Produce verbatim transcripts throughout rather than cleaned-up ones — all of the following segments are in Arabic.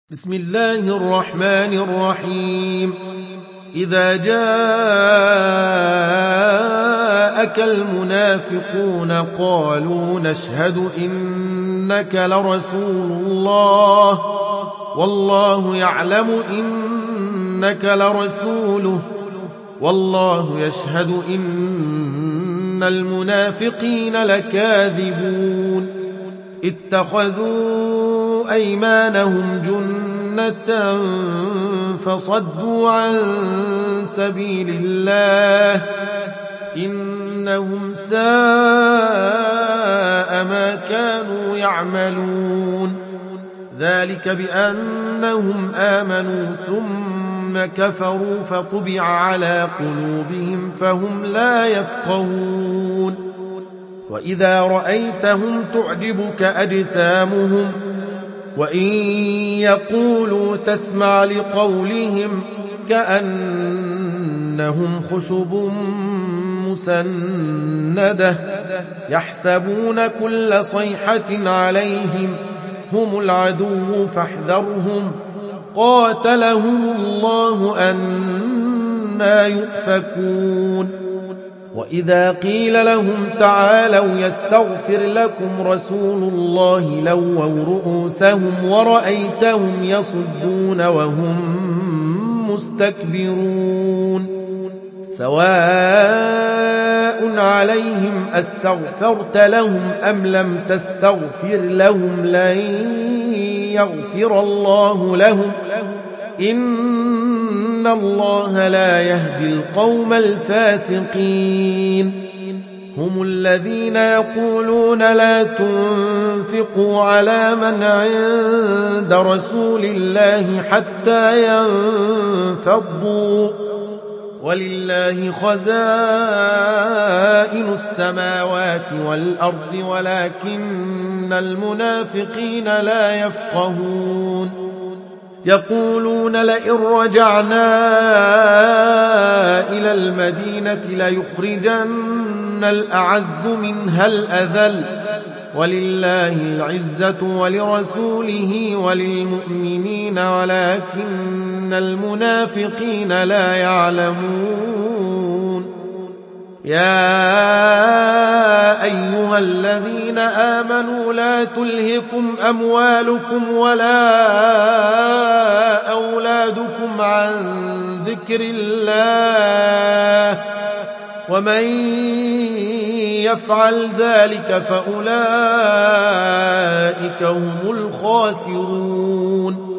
بسم الله الرحمن الرحيم. إذا جاءك المنافقون قالوا نشهد إنك لرسول الله والله يعلم إنك لرسوله والله يشهد إن المنافقين لكاذبون. اتخذوا أيمانهم جنة فصدوا عن سبيل الله إنهم ساء ما كانوا يعملون. ذلك بأنهم آمنوا ثم كفروا فطبع على قلوبهم فهم لا يفقهون. وإذا رأيتهم تعجبك أجسامهم وإن يقولوا تسمع لقولهم كأنهم خشب مسندة يحسبون كل صيحة عليهم هم العدو فاحذرهم قاتلهم الله أنى يؤفكون. وإذا قيل لهم تعالوا يستغفر لكم رسول الله لووا رؤوسهم ورأيتهم يصدون وهم مستكبرون. سواء عليهم أستغفرت لهم أم لم تستغفر لهم لن يغفر الله لهم إن الله لا يهدي القوم الفاسقين. هم الذين يقولون لا تنفقوا على من عند رسول الله حتى ينفضوا ولله خزائن السماوات والأرض ولكن المنافقين لا يفقهون. يقولون لئن رجعنا إلى المدينة ليخرجن الأعز منها الأذل ولله العزة ولرسوله وللمؤمنين ولكن المنافقين لا يعلمون. يا أيها الذين آمنوا لا تلهكم أموالكم ولا أولادكم عن ذكر الله ومن يفعل ذلك فأولئك هم الخاسرون.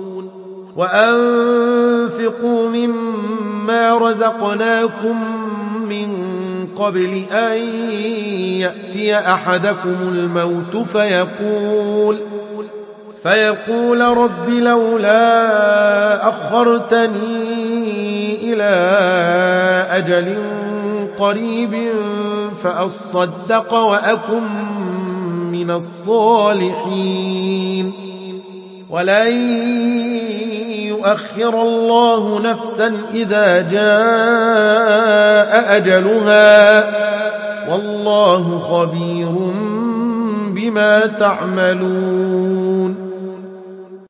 وأنفقوا مما رزقناكم من قبل أن يأتي أحدكم الموت فيقول فيقول رب لولا أخرتني إلى أجل قريب فأصدق وأكن من الصالحين. ولن يؤخر الله نفسا إذا جاء أجلها والله خبير بما تعملون.